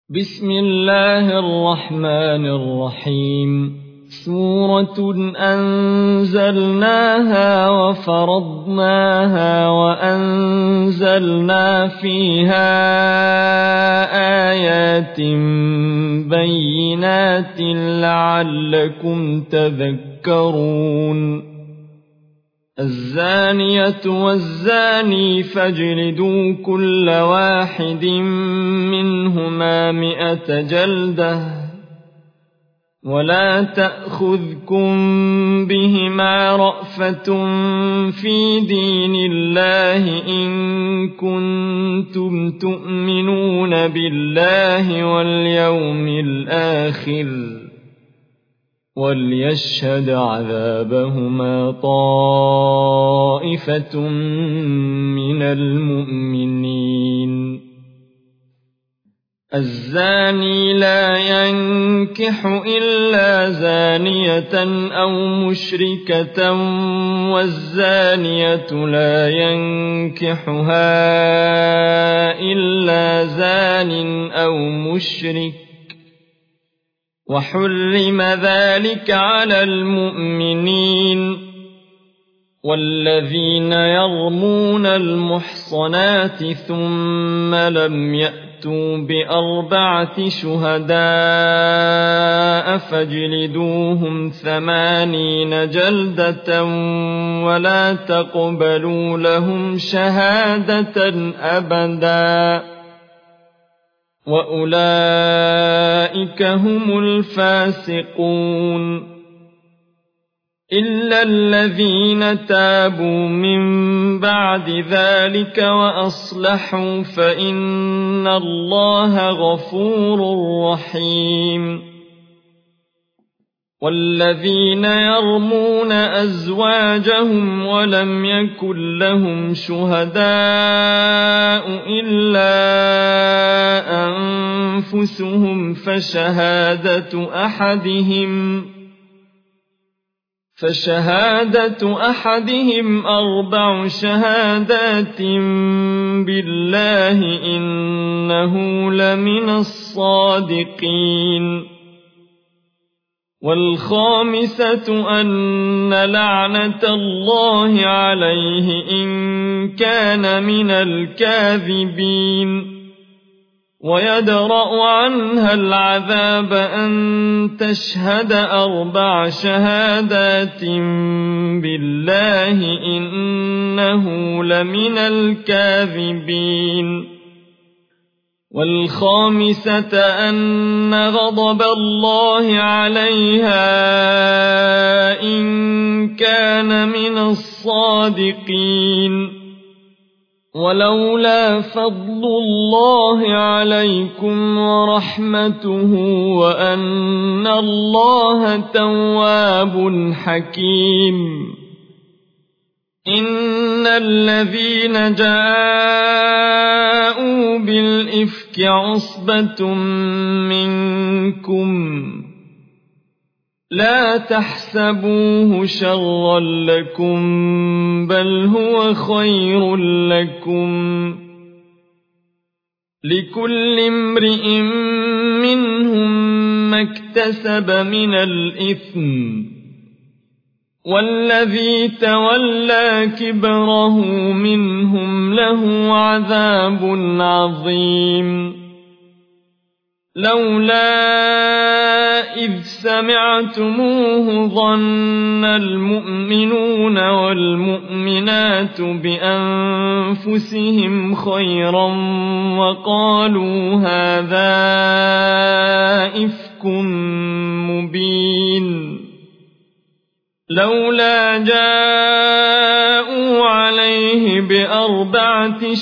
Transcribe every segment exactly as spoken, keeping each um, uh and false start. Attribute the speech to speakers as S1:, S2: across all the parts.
S1: بسم الله الرحمن الرحيم سورة أنزلناها وفرضناها وأنزلنا فيها آيات بينات لعلكم تذكرون الزانية والزاني فاجلدوا كل واحد منهما مئة جلدة ولا تأخذكم بهما رأفة في دين الله إن كنتم تؤمنون بالله واليوم الآخر وليشهد عذابهما طائفة من المؤمنين الزاني لا ينكح إلا زانية أو مشركة والزانية لا ينكحها إلا زان أو مشرك وحرم ذلك على المؤمنين والذين يرمون المحصنات ثم لم يأتوا بأربعة شهداء فاجلدوهم ثمانين جلدة ولا تقبلوا لهم شهادة أبدا وأولئك هم الفاسقون إلا الذين تابوا من بعد ذلك وأصلحوا فإن الله غفور رحيم والذين يرمون أزواجهم ولم يكن لهم شهداء إلا أنفسهم فشهادة أحدهم فشهادة أحدهم أربع شهادات بالله إنه لمن الصادقين والخامسة أن لعنة الله عليه إن كان من الكاذبين ويدرأ عنها العذاب أن تشهد أربع شهادات بالله إنه لمن الكاذبين والخامسة أن غضب الله عليها إن كان من الصادقين ولولا فضل الله عليكم ورحمته وأن الله تواب حكيم إن الذين جاءوا بالإفك عصبة منكم لا تحسبوه شرا لكم بل هو خير لكم لكل امرئ منهم ما اكتسب من الإثم والذي تولى كبره منهم له عذاب عظيم لولا إذ سمعتموه ظن المؤمنون والمؤمنات بأنفسهم خيرا وقالوا هذا إفك مبين لولا جاءوا عليه بأربعة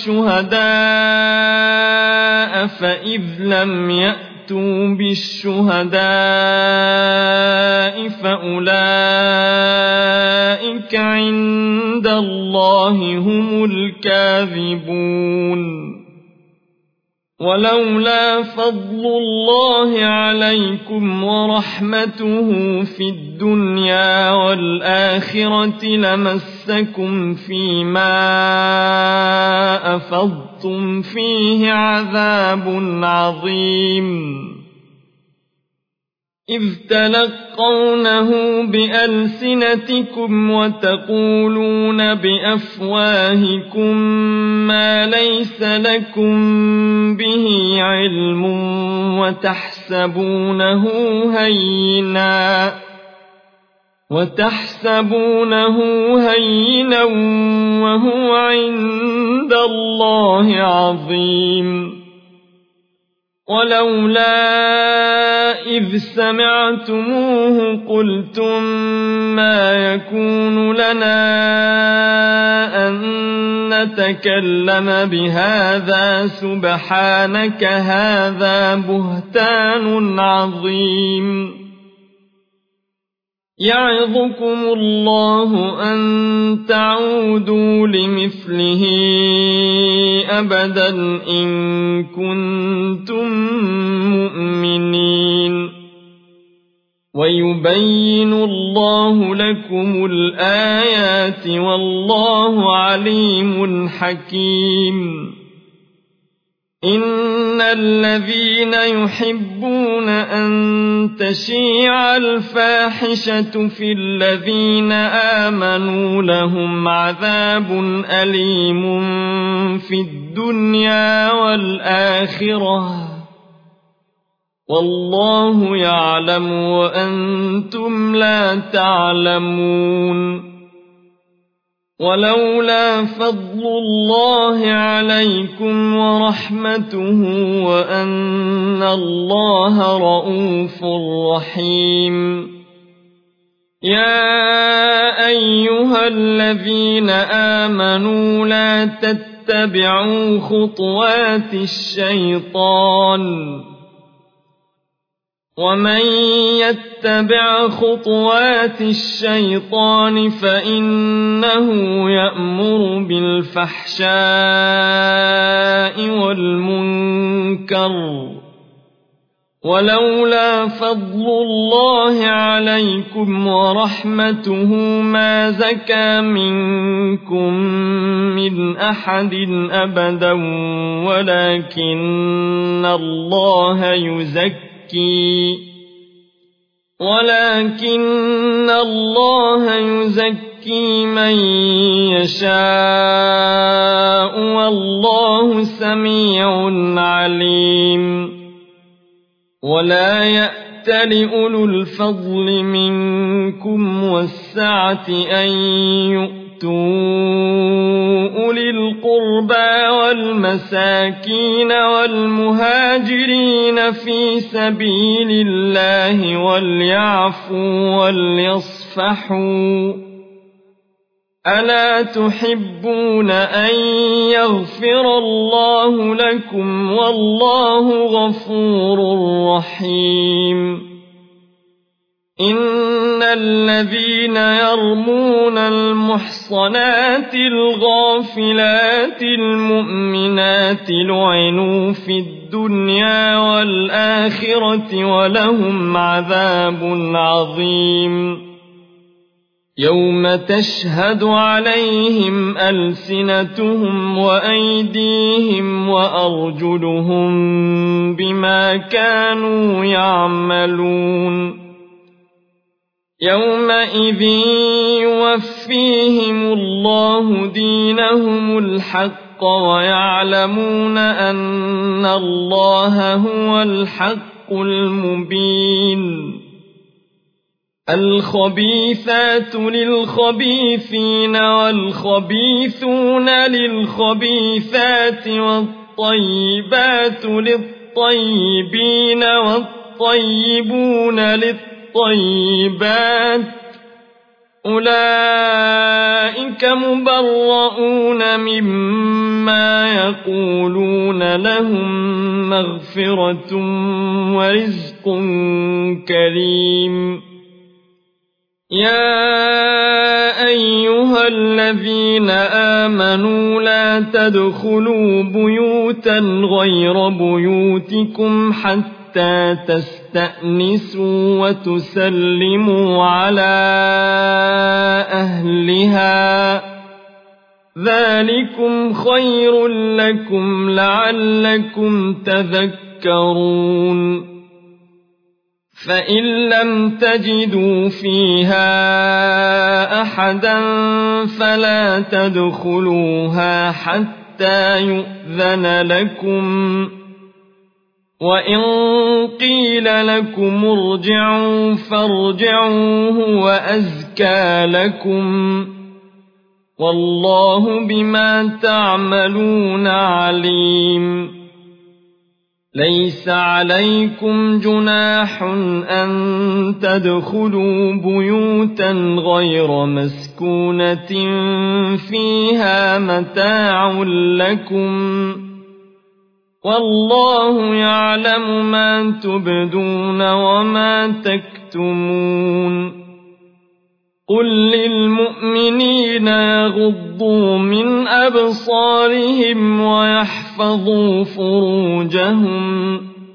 S1: شهداء فإذ لم يأتوا بالشهداء فأولئك عند الله هم الكاذبون ولولا فضل الله عليكم ورحمته في الدنيا والآخرة لمسكم فيما أفضتم فيه عذاب عظيم إذ تلقونه بألسنتكم وتقولون بأفواهكم ما ليس لكم به علم وتحسبونه هينا وتحسبونه هينا وهو عند الله عظيم ولولا إذ سمعتموه قلتم ما يكون لنا أن نتكلم بهذا سبحانك هذا بهتان عظيم يعظكم الله أن تعودوا لمثله أبدا إن كنتم مؤمنين ويبين الله لكم الآيات والله عليم حكيم إن الذين يحبون أن تشيع الفاحشة في الذين آمنوا لهم عذاب أليم في الدنيا والآخرة والله يعلم وأنتم لا تعلمون ولولا فضل الله عليكم ورحمته وأن الله رءوف رحيم يا أيها الذين آمنوا لا تتبعوا خطوات الشيطان ومن يتبع خطوات الشيطان فإنه يأمر بالفحشاء والمنكر ولولا فضل الله عليكم ورحمته ما زكى منكم من أحد أبدا ولكن الله يزكي ولكن الله يزكي من يشاء والله سميع عليم ولا يأتل أولو الفضل منكم والسعة أن يؤتوا أولي القربى والمساكين والمهاجرين في سبيل الله وليعفوا وليصفحوا ألا تحبون أن يغفر الله لكم والله غفور رحيم إن الذين يرمون المحصنات الغافلات المؤمنات لعنوا في الدنيا والآخرة ولهم عذاب عظيم يوم تشهد عليهم ألسنتهم وأيديهم وأرجلهم بما كانوا يعملون يومئذ يوفيهم الله دينهم الحق ويعلمون أن الله هو الحق المبين الخبيثات للخبيثين والخبيثون للخبيثات والطيبات للطيبين والطيبون للطيبات أولئك مبرؤون مما يقولون لهم مغفرة ورزق كريم يا أيها الذين آمنوا لا تدخلوا بيوتا غير بيوتكم حتى تستأنسوا وتسلموا على أهلها ذلكم خير لكم لعلكم تذكرون فإن لم تجدوا فيها أحدا فلا تدخلوها حتى يؤذن لكم وإن قيل لكم ارجعوا فارجعوا هو أزكى لكم والله بما تعملون عليم ليس عليكم جناح أن تدخلوا بيوتا غير مسكونة فيها متاع لكم والله يعلم ما تبدون وما تكتمون قل للمؤمنين يغضوا من أبصارهم ويحفظوا فروجهم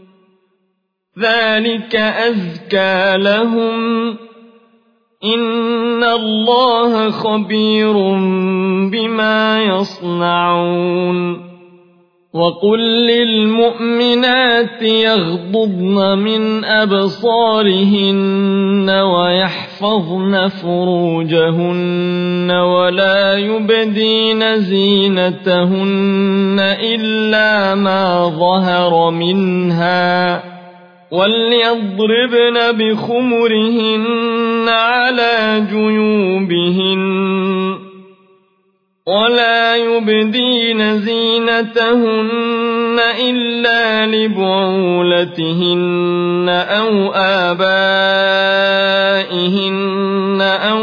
S1: ذلك أزكى لهم إن الله خبير بما يصنعون وقل للمؤمنات يغضضن من أبصارهن ويحفظن فروجهن ولا يبدين زينتهن إلا ما ظهر منها وليضربن بخمرهن على جيوبهن ولا يبدين زينتهن إلا لبعولتهن أو آبائهن أو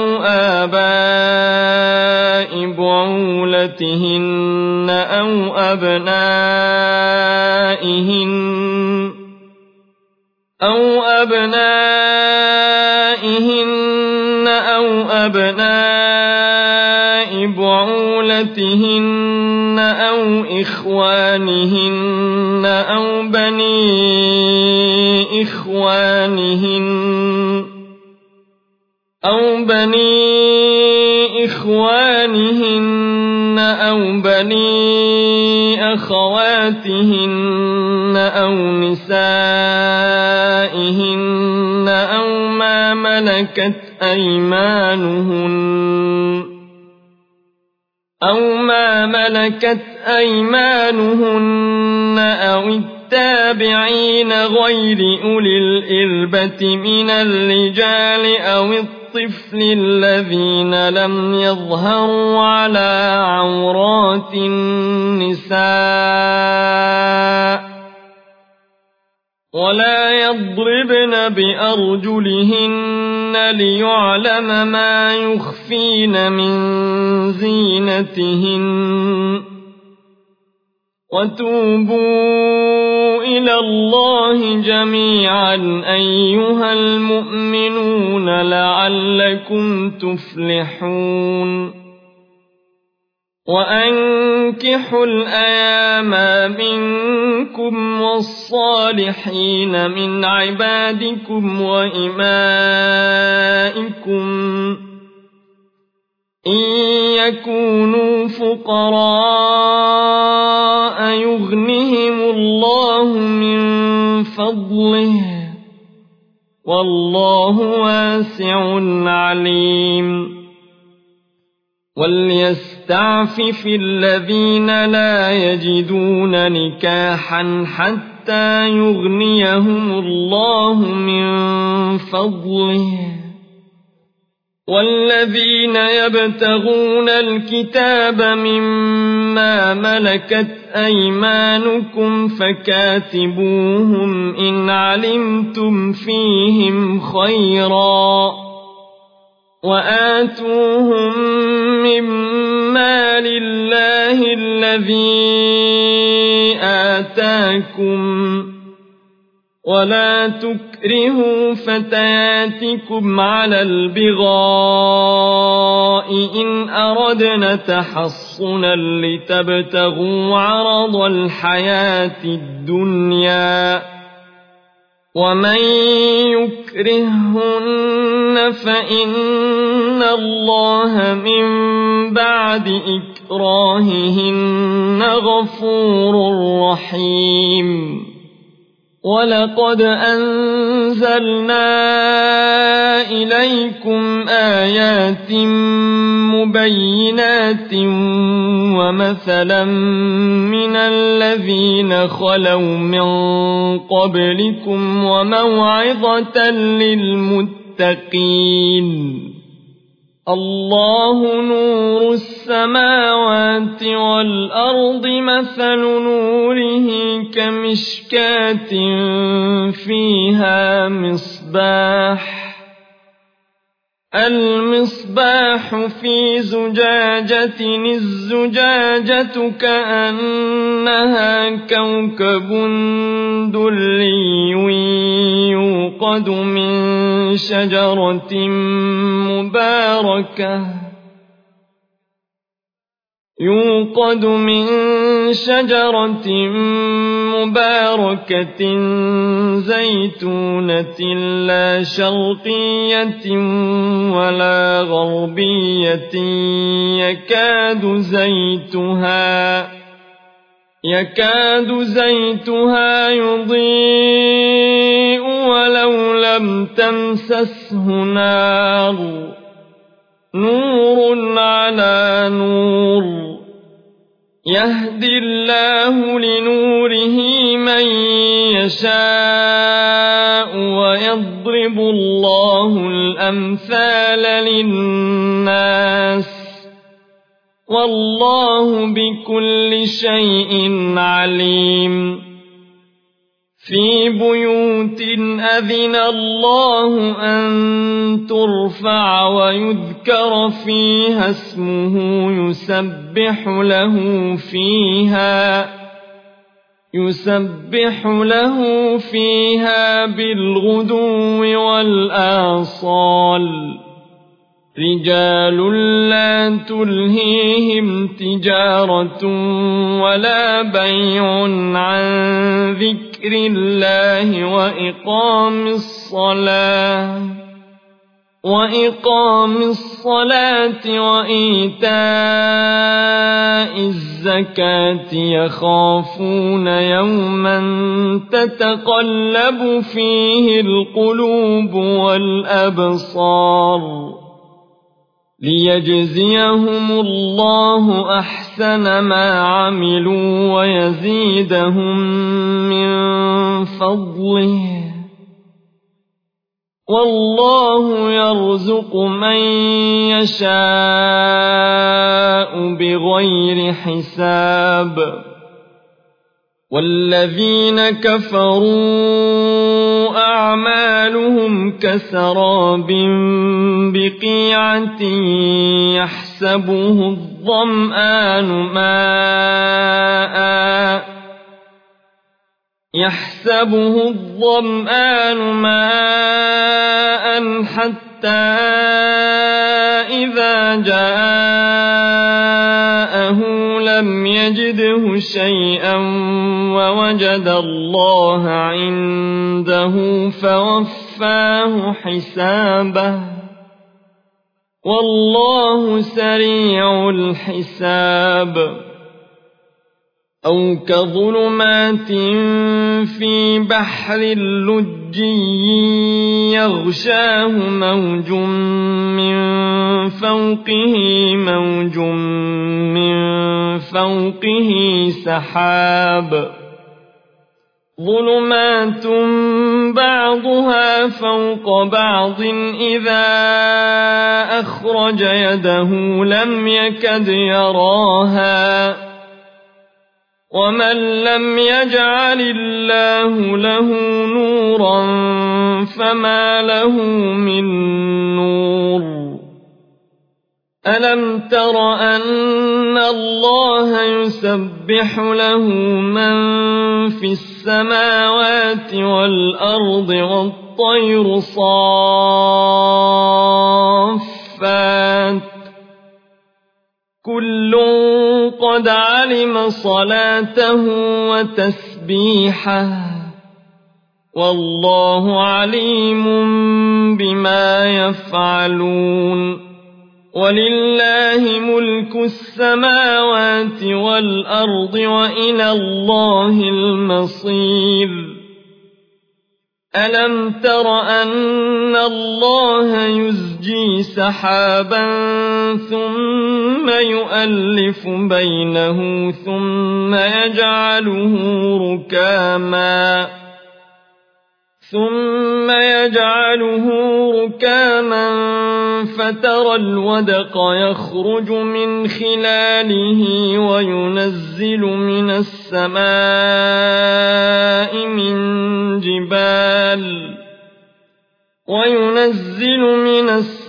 S1: آباء بعولتهن أو أبنائهن أو أبنائهن أو أبناء بعولتهن أو إخوانهن أو بني إخوانهن أو بني إخوانهن أو بني أخواتهن أو نسائهن أو ما ملكت أيمانهن أو ما ملكت أيمانهن أو التابعين غير أولي الإربة من الرجال أو الطفل الذين لم يظهروا على عورات النساء ولا يضربن بأرجلهن ليعلم ما يخفين من زينتهن وتوبوا إلى الله جميعا أيها المؤمنون لعلكم تفلحون وأنكحوا الأيام منكم والصالحين من عبادكم وإمائكم إن يكونوا فقراء يغنهم الله من فضله والله واسع عليم وليستعفف الذين لا يجدون نكاحا حتى يغنيهم الله من فضله والذين يبتغون الكتاب مما ملكت أيمانكم فكاتبوهم إن علمتم فيهم خيرا وآتوهم مما لله الذي آتاكم ولا تكرهوا فتياتكم على البغاء إن أردنا تحصنا لتبتغوا عرض الحياة الدنيا ومن يكرههن فإن الله من بعد إكراههن غفور رحيم ولقد أنزلنا إليكم آيات مبينات ومثلا من الذين خلوا من قبلكم وموعظة للمتقين الله نور السماوات والأرض مثل نوره كمشكاة فيها مصباح المصباح في زجاجة الزجاجة كأنها كوكب دري يوقد من شجرة مباركة يوقد من شجرة مباركة زيتونة لا شرقية ولا غربية يكاد زيتها يكاد زيتها يضيء ولو لم تمسسه نار نور على نور يهدي الله لنوره من يشاء ويضرب الله الأمثال للناس والله بكل شيء عليم في بيوت أذن الله أن ترفع ويذكر فيها اسمه يسبح له فيها يسبح له فيها بالغدو والآصال رجال لا تلهيهم تجارة ولا بيع عن ذكر الله وإقام الصلاة وإقام الصلاة وإيتاء الزكاة يخافون يوما تتقلب فيه القلوب والأبصار ليجزيهم الله أحسن ما عملوا ويزيدهم من فضله والله يرزق من يشاء بغير حساب والذين كفروا أعمالهم كسراب بقيعة يحسبه الظمآن ماءً يحسبه الظمآن ماءً حتى إذا جاءه لم يجده شيئا ووجد الله عنده فوفاه حسابه والله سريع الحساب أو كظلمات في بحر لجي يغشاه موج من فوقه موج من فوقه سحاب ظلمات بعضها فوق بعض إذا أخرج يده لم يكد يراها ومن لم يجعل الله له نورا فما له من نور ألم تر أن الله يسبح له من في السماوات والأرض والطير صافات كل قد علم صلاته وتسبيحه والله عليم بما يفعلون ولله ملك السماوات والأرض وإلى الله المصير ألم تر أن الله يزجي سحابا ثم يؤلف بينه ثم يجعله ركاما ثم يجعله ركاما فترى الودق يخرج من خلاله وينزل من السماء من جبال وينزل من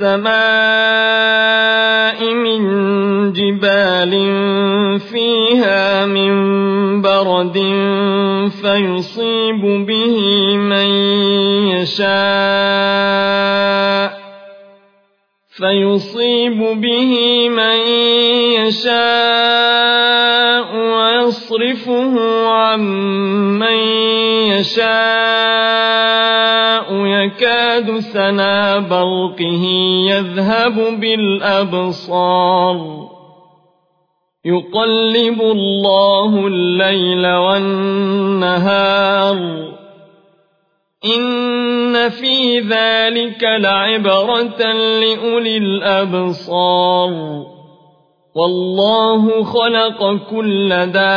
S1: السماء من جبال فيها من برد فيصيب به من يشاء فيصيب به من يشاء ويصرفه عن من يشاء يكاد سنا برقه يذهب بالأبصار يقلب الله الليل والنهار إن في ذلك لعبرة لأولي الأبصار والله خلق كل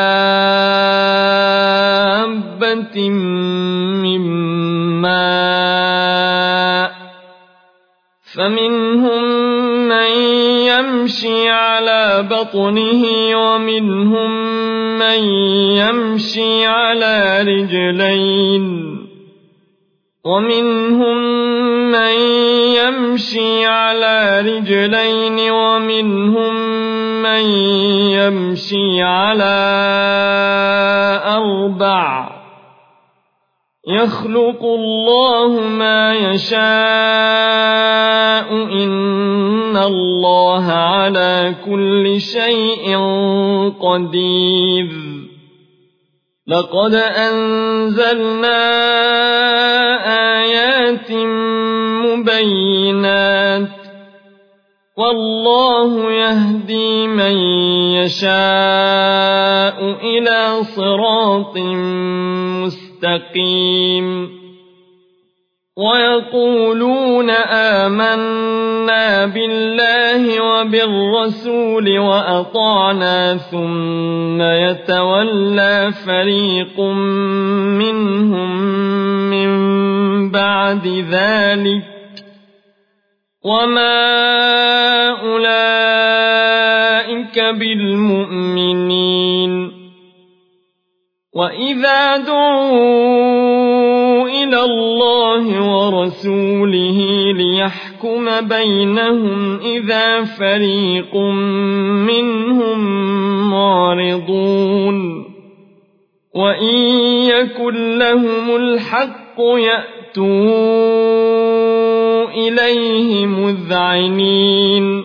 S1: دابة من ماء فمنهم من يمشي على بطنه ومنهم من يمشي على رجلين ومنهم من يمشي على رجلين ومنهم من يمشي على أربع يخلق الله ما يشاء إن الله على كل شيء قدير لقد أنزلنا آيات مبينات والله يهدي من يشاء إلى صراط مستقيم ويقولون آمنا بالله وبالرسول وأطعنا ثم يتولى فريق منهم من بعد ذلك وما أولئك بالمؤمنين وإذا دعوا إلى الله ورسوله ليحكم بينهم إذا فريق منهم معرضون وإن يكن لهم الحق يأتوا إليه مذعنين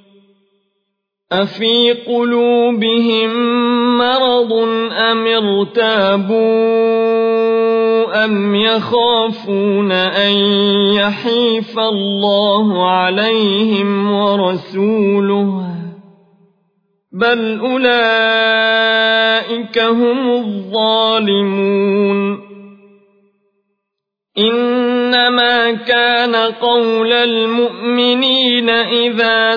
S1: أفي قلوبهم مرض أم ارتابوا أم يخافون أن يحيف الله عليهم ورسوله بل أولئك هم الظالمون إنما كان قول المؤمنين إذا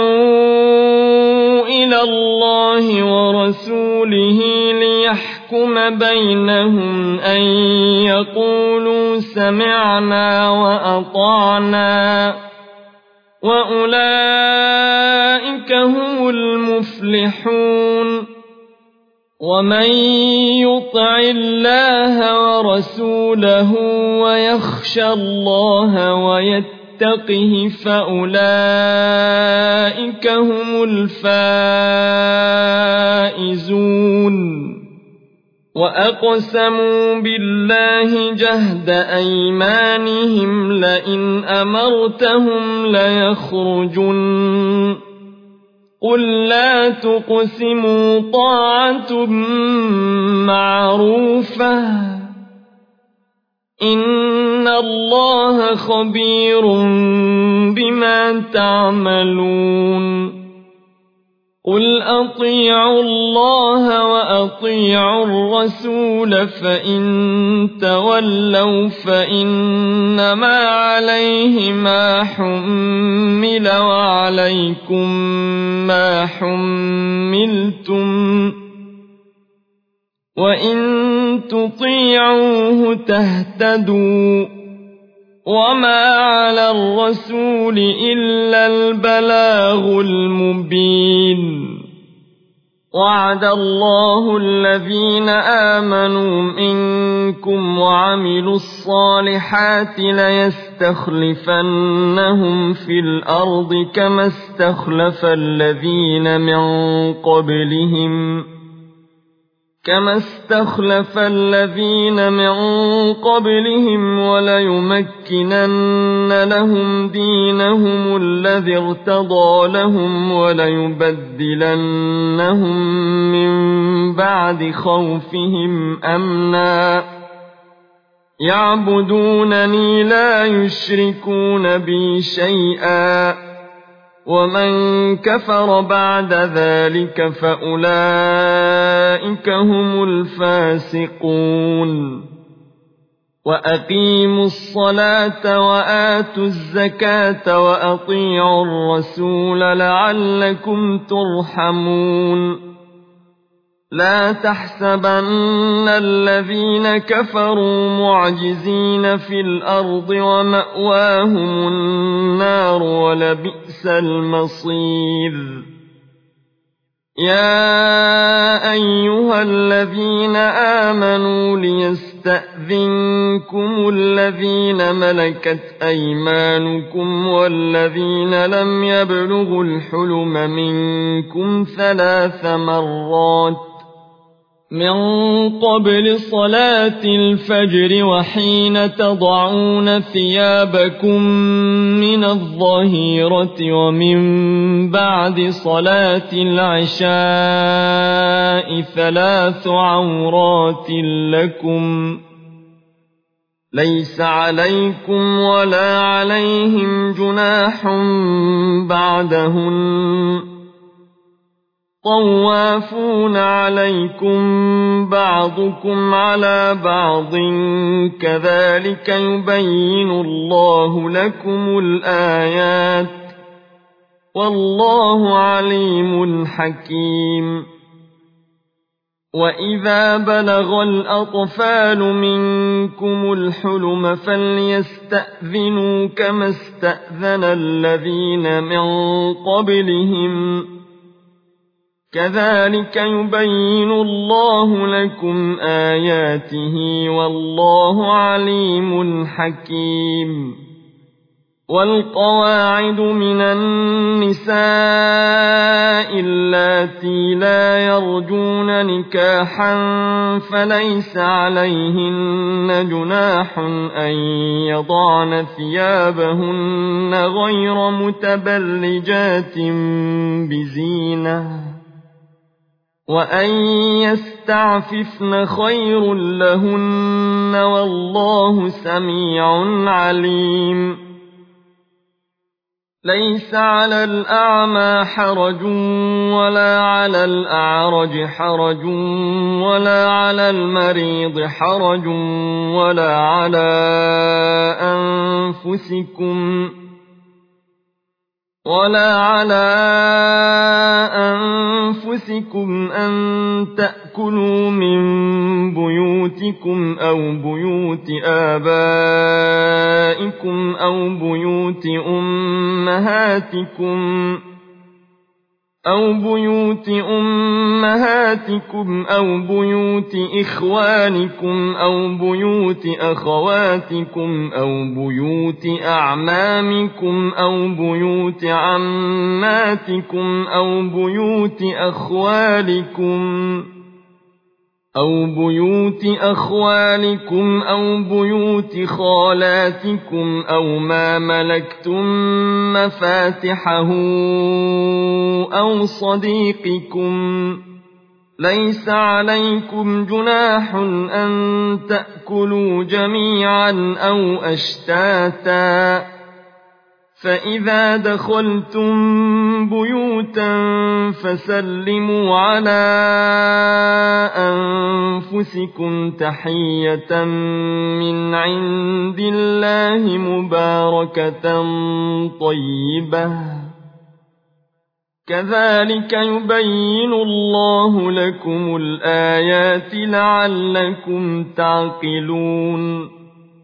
S1: دعوا إلى الله ورسوله ليحكم بينهم أن يقولوا سمعنا وأطعنا وأولئك هم المفلحون ومن يطع الله ورسوله ويخشى الله ويتقه يتقه فأولئك هم الفائزون وأقسموا بالله جهد أيمانهم لئن أمرتهم ليخرجن قل لا تقسموا طاعة معروفة إن الله خبير بما تعملون قل أطيعوا الله وأطيعوا الرسول فإن تولوا فإنما عليه ما حمل وعليكم ما حملتم وإن تطيعوه تهتدوا وما على الرسول إلا البلاغ المبين وعد الله الذين آمنوا منكم وعملوا الصالحات ليستخلفنهم في الأرض كما استخلف الذين من قبلهم كما استخلف الذين من قبلهم وليمكنن لهم دينهم الذي ارتضى لهم وليبدلنهم من بعد خوفهم أمنا يعبدونني لا يشركون بي شيئا ومن كفر بعد ذلك فأولئك هم الفاسقون وأقيموا الصلاة وآتوا الزكاة وأطيعوا الرسول لعلكم ترحمون لا تحسبن الذين كفروا معجزين في الأرض ومأواهم النار ولبئس المصير يا أيها الذين آمنوا ليستأذنكم الذين ملكت أيمانكم والذين لم يبلغوا الحلم منكم ثلاث مرات من قبل صلاة الفجر وحين تضعون ثيابكم من الظهيرة ومن بعد صلاة العشاء ثلاث عورات لكم ليس عليكم ولا عليهم جناح بعدهن طوافون عليكم بعضكم على بعض كذلك يبين الله لكم الآيات والله عليم حكيم وإذا بلغ الأطفال منكم الحلم فليستأذنوا كما استأذن الذين من قبلهم كذلك يبين الله لكم آياته والله عليم حكيم والقواعد من النساء اللاتي لا يرجون نكاحا فليس عليهن جناح أن يضعن ثيابهن غير متبرجات بزينة وأن يستعففن خير لهن والله سميع عليم ليس على الأعمى حرج ولا على الأعرج حرج ولا على المريض حرج ولا على أنفسكم ولا على أنفسكم أن تأكلوا من بيوتكم أو بيوت آبائكم أو بيوت أمهاتكم أو بيوت أمهاتكم أو بيوت إخوانكم أو بيوت أخواتكم أو بيوت أعمامكم أو بيوت عماتكم أو بيوت أخوالكم أو بيوت أخوالكم أو بيوت خالاتكم أو ما ملكتم مفاتحه أو صديقكم. ليس عليكم جناح أن تأكلوا جميعا أو أشتاتا، فإذا دخلتم بيوتا فسلموا على أنفسكم تحية من عند الله مباركة طيبة، كذلك يبين الله لكم الآيات لعلكم تعقلون.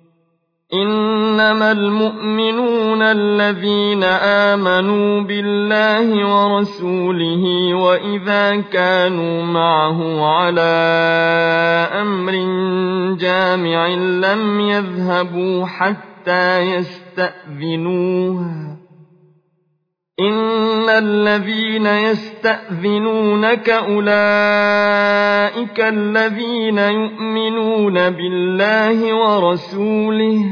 S1: إنما المؤمنون الذين آمنوا بالله ورسوله وإذا كانوا معه على أمر جامع لم يذهبوا حتى يستأذنوه. إن الذين يستأذنونك أولئك الذين يؤمنون بالله ورسوله،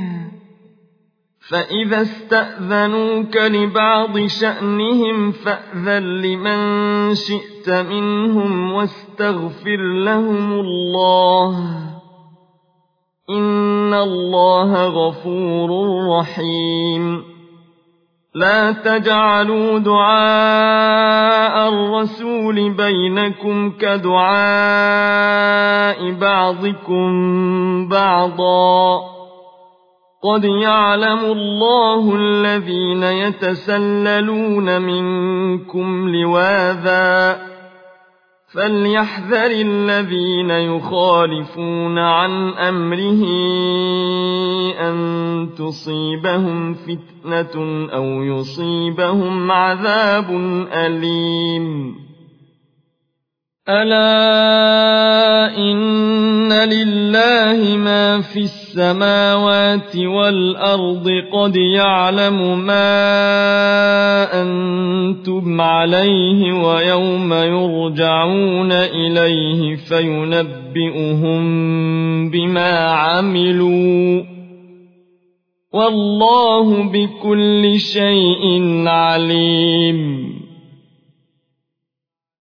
S1: فإذا استأذنوك لبعض شأنهم فأذن لمن شئت منهم واستغفر لهم الله، إن الله غفور رحيم. لا تجعلوا دعاء الرسول بينكم كدعاء بعضكم بعضا، قد يعلم الله الذين يتسللون منكم لواذا، فليحذر الذين يخالفون عن أمره أن تصيبهم فتنة أو يصيبهم عذاب أليم. ألا إن لله ما في السماوات والأرض، قد يعلم ما أنتم عليه ويوم يرجعون إليه فينبئهم بما عملوا، والله بكل شيء عليم.